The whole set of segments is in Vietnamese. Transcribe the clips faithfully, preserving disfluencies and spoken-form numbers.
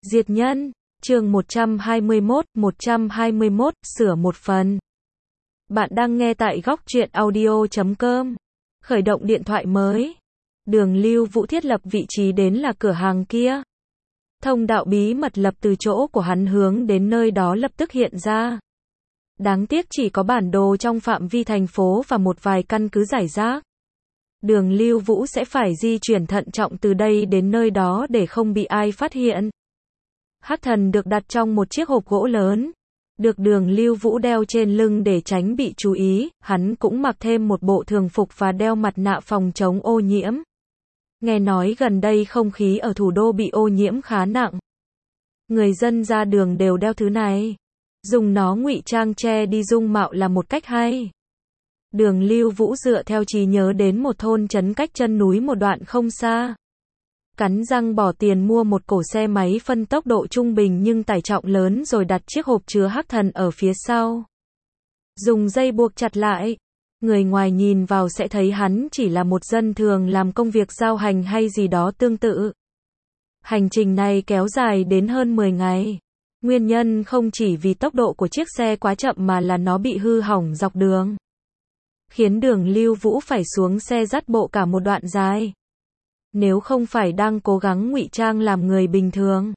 Diệt nhân, chương một trăm hai mươi mốt, một trăm hai mươi mốt, sửa một phần. Bạn đang nghe tại góc truyện audio chấm com. Khởi động điện thoại mới. Đường Lưu Vũ thiết lập vị trí đến là cửa hàng kia. Thông đạo bí mật lập từ chỗ của hắn hướng đến nơi đó lập tức hiện ra. Đáng tiếc chỉ có bản đồ trong phạm vi thành phố và một vài căn cứ rải rác. Đường Lưu Vũ sẽ phải di chuyển thận trọng từ đây đến nơi đó để không bị ai phát hiện. Hắc thần được đặt trong một chiếc hộp gỗ lớn, được Đường Lưu Vũ đeo trên lưng để tránh bị chú ý, hắn cũng mặc thêm một bộ thường phục và đeo mặt nạ phòng chống ô nhiễm. Nghe nói gần đây không khí ở thủ đô bị ô nhiễm khá nặng. Người dân ra đường đều đeo thứ này. Dùng nó ngụy trang che đi dung mạo là một cách hay. Đường Lưu Vũ dựa theo trí nhớ đến một thôn trấn cách chân núi một đoạn không xa. Cắn răng bỏ tiền mua một cổ xe máy phân tốc độ trung bình nhưng tải trọng lớn rồi đặt chiếc hộp chứa hắc thần ở phía sau. Dùng dây buộc chặt lại. Người ngoài nhìn vào sẽ thấy hắn chỉ là một dân thường làm công việc giao hành hay gì đó tương tự. Hành trình này kéo dài đến hơn mười ngày. Nguyên nhân không chỉ vì tốc độ của chiếc xe quá chậm mà là nó bị hư hỏng dọc đường. Khiến Đường Lưu Vũ phải xuống xe dắt bộ cả một đoạn dài. Nếu không phải đang cố gắng ngụy trang làm người bình thường,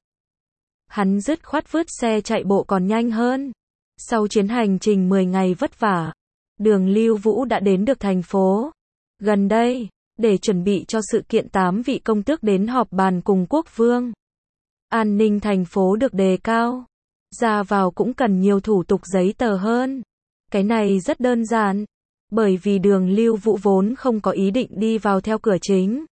hắn dứt khoát vứt xe chạy bộ còn nhanh hơn. Sau chuyến hành trình mười ngày vất vả, Đường Lưu Vũ đã đến được thành phố. Gần đây, để chuẩn bị cho sự kiện tám vị công tước đến họp bàn cùng quốc vương, an ninh thành phố được đề cao. Ra vào cũng cần nhiều thủ tục giấy tờ hơn. Cái này rất đơn giản, bởi vì Đường Lưu Vũ vốn không có ý định đi vào theo cửa chính.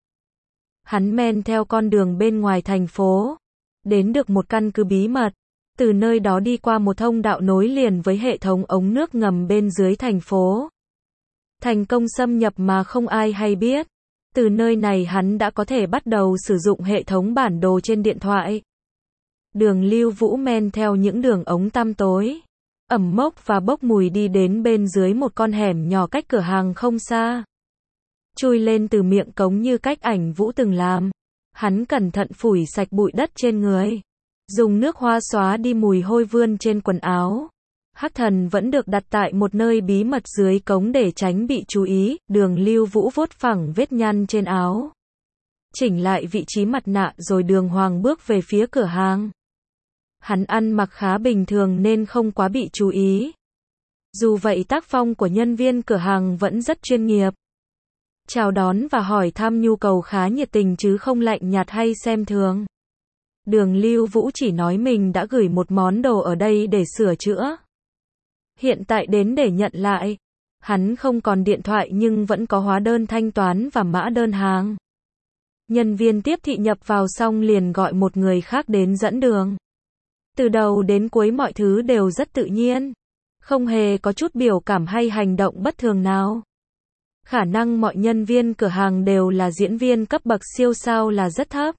Hắn men theo con đường bên ngoài thành phố, đến được một căn cứ bí mật, từ nơi đó đi qua một thông đạo nối liền với hệ thống ống nước ngầm bên dưới thành phố. Thành công xâm nhập mà không ai hay biết. Từ nơi này hắn đã có thể bắt đầu sử dụng hệ thống bản đồ trên điện thoại. Đường Lưu Vũ men theo những đường ống tăm tối, ẩm mốc và bốc mùi đi đến bên dưới một con hẻm nhỏ cách cửa hàng không xa. Chui lên từ miệng cống như cách ảnh Vũ từng làm. Hắn cẩn thận phủi sạch bụi đất trên người. Dùng nước hoa xóa đi mùi hôi vươn trên quần áo. Hắc thần vẫn được đặt tại một nơi bí mật dưới cống để tránh bị chú ý. Đường Lưu Vũ vuốt phẳng vết nhăn trên áo, chỉnh lại vị trí mặt nạ rồi đường hoàng bước về phía cửa hàng. Hắn ăn mặc khá bình thường nên không quá bị chú ý. Dù vậy tác phong của nhân viên cửa hàng vẫn rất chuyên nghiệp. Chào đón và hỏi thăm nhu cầu khá nhiệt tình chứ không lạnh nhạt hay xem thường. Đường Lưu Vũ chỉ nói mình đã gửi một món đồ ở đây để sửa chữa. Hiện tại đến để nhận lại. Hắn không còn điện thoại nhưng vẫn có hóa đơn thanh toán và mã đơn hàng. Nhân viên tiếp thị nhập vào xong liền gọi một người khác đến dẫn đường. Từ đầu đến cuối mọi thứ đều rất tự nhiên. Không hề có chút biểu cảm hay hành động bất thường nào. Khả năng mọi nhân viên cửa hàng đều là diễn viên cấp bậc siêu sao là rất thấp.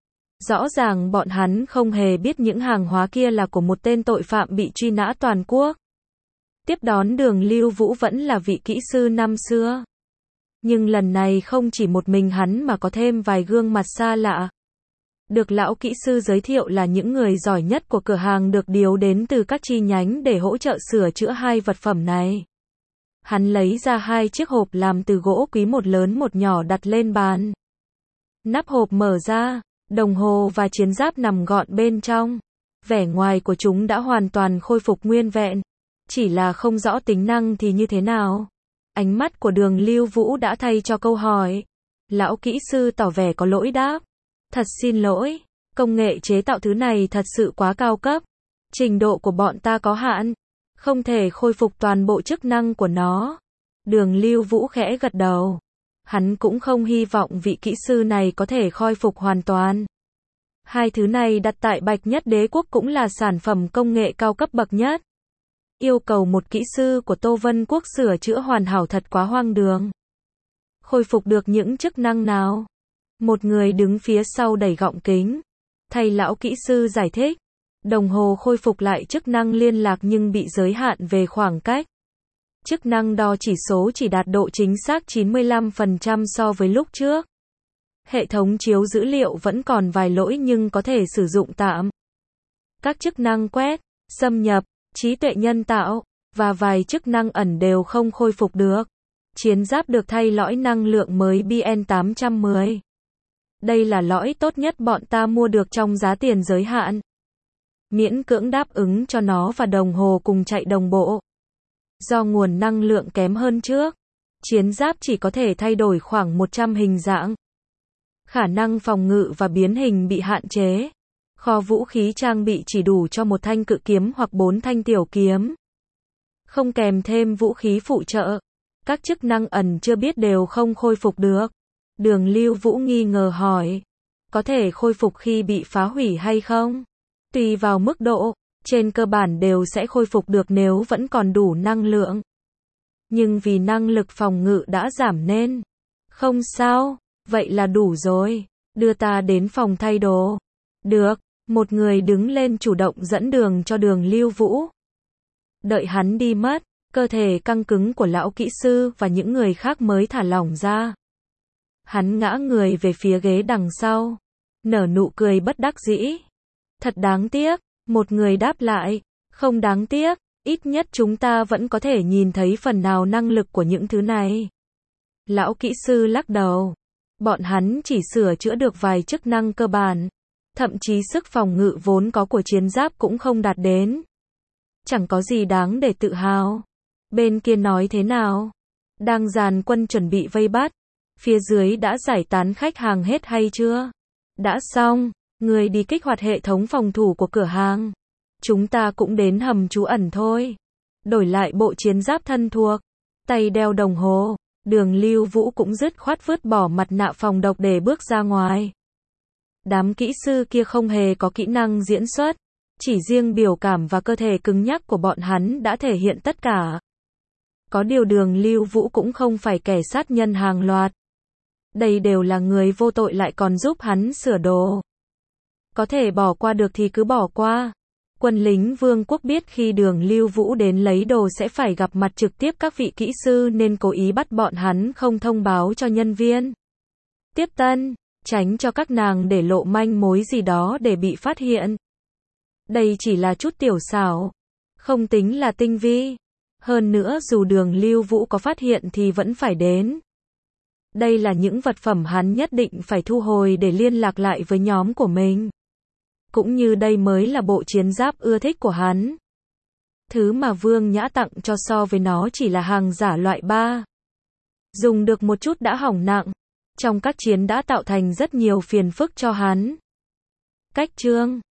Rõ ràng bọn hắn không hề biết những hàng hóa kia là của một tên tội phạm bị truy nã toàn quốc. Tiếp đón Đường Lưu Vũ vẫn là vị kỹ sư năm xưa. Nhưng lần này không chỉ một mình hắn mà có thêm vài gương mặt xa lạ. Được lão kỹ sư giới thiệu là những người giỏi nhất của cửa hàng được điều đến từ các chi nhánh để hỗ trợ sửa chữa hai vật phẩm này. Hắn lấy ra hai chiếc hộp làm từ gỗ quý, một lớn một nhỏ đặt lên bàn. Nắp hộp mở ra, đồng hồ và chiến giáp nằm gọn bên trong. Vẻ ngoài của chúng đã hoàn toàn khôi phục nguyên vẹn. Chỉ là không rõ tính năng thì như thế nào. Ánh mắt của Đường Lưu Vũ đã thay cho câu hỏi. Lão kỹ sư tỏ vẻ có lỗi đáp. Thật xin lỗi, công nghệ chế tạo thứ này thật sự quá cao cấp. Trình độ của bọn ta có hạn. Không thể khôi phục toàn bộ chức năng của nó. Đường Lưu Vũ khẽ gật đầu. Hắn cũng không hy vọng vị kỹ sư này có thể khôi phục hoàn toàn. Hai thứ này đặt tại Bạch Nhất Đế Quốc cũng là sản phẩm công nghệ cao cấp bậc nhất. Yêu cầu một kỹ sư của Tô Vân Quốc sửa chữa hoàn hảo thật quá hoang đường. Khôi phục được những chức năng nào? Một người đứng phía sau đẩy gọng kính. Thầy lão kỹ sư giải thích. Đồng hồ khôi phục lại chức năng liên lạc nhưng bị giới hạn về khoảng cách. Chức năng đo chỉ số chỉ đạt độ chính xác chín mươi lăm phần trăm so với lúc trước. Hệ thống chiếu dữ liệu vẫn còn vài lỗi nhưng có thể sử dụng tạm. Các chức năng quét, xâm nhập, trí tuệ nhân tạo, và vài chức năng ẩn đều không khôi phục được. Chiến giáp được thay lõi năng lượng mới B N tám một không. Đây là lõi tốt nhất bọn ta mua được trong giá tiền giới hạn. Miễn cưỡng đáp ứng cho nó và đồng hồ cùng chạy đồng bộ. Do nguồn năng lượng kém hơn trước, chiến giáp chỉ có thể thay đổi khoảng một trăm hình dạng. Khả năng phòng ngự và biến hình bị hạn chế. Kho vũ khí trang bị chỉ đủ cho một thanh cự kiếm hoặc bốn thanh tiểu kiếm. Không kèm thêm vũ khí phụ trợ. Các chức năng ẩn chưa biết đều không khôi phục được. Đường Lưu Vũ nghi ngờ hỏi. Có thể khôi phục khi bị phá hủy hay không? Tùy vào mức độ, trên cơ bản đều sẽ khôi phục được nếu vẫn còn đủ năng lượng. Nhưng vì năng lực phòng ngự đã giảm nên. Không sao, vậy là đủ rồi. Đưa ta đến phòng thay đồ. Được, một người đứng lên chủ động dẫn đường cho Đường Lưu Vũ. Đợi hắn đi mất, cơ thể căng cứng của lão kỹ sư và những người khác mới thả lỏng ra. Hắn ngã người về phía ghế đằng sau, nở nụ cười bất đắc dĩ. Thật đáng tiếc, một người đáp lại, không đáng tiếc, ít nhất chúng ta vẫn có thể nhìn thấy phần nào năng lực của những thứ này. Lão kỹ sư lắc đầu, bọn hắn chỉ sửa chữa được vài chức năng cơ bản, thậm chí sức phòng ngự vốn có của chiến giáp cũng không đạt đến. Chẳng có gì đáng để tự hào. Bên kia nói thế nào? Đang dàn quân chuẩn bị vây bắt. Phía dưới đã giải tán khách hàng hết hay chưa? Đã xong, người đi kích hoạt hệ thống phòng thủ của cửa hàng. Chúng ta cũng đến hầm trú ẩn thôi. Đổi lại bộ chiến giáp thân thuộc, tay đeo đồng hồ. Đường Lưu Vũ cũng dứt khoát vứt bỏ mặt nạ phòng độc để bước ra ngoài. Đám kỹ sư kia không hề có kỹ năng diễn xuất. Chỉ riêng biểu cảm và cơ thể cứng nhắc của bọn hắn đã thể hiện tất cả. Có điều Đường Lưu Vũ cũng không phải kẻ sát nhân hàng loạt. Đây đều là người vô tội lại còn giúp hắn sửa đồ. Có thể bỏ qua được thì cứ bỏ qua. Quân lính vương quốc biết khi Đường Lưu Vũ đến lấy đồ sẽ phải gặp mặt trực tiếp các vị kỹ sư nên cố ý bắt bọn hắn không thông báo cho nhân viên tiếp tân, tránh cho các nàng để lộ manh mối gì đó để bị phát hiện. Đây chỉ là chút tiểu xảo, không tính là tinh vi. Hơn nữa dù Đường Lưu Vũ có phát hiện thì vẫn phải đến. Đây là những vật phẩm hắn nhất định phải thu hồi để liên lạc lại với nhóm của mình. Cũng như đây mới là bộ chiến giáp ưa thích của hắn. Thứ mà Vương Nhã tặng cho so với nó chỉ là hàng giả loại ba. Dùng được một chút đã hỏng nặng. Trong các chiến đã tạo thành rất nhiều phiền phức cho hắn. Cách chương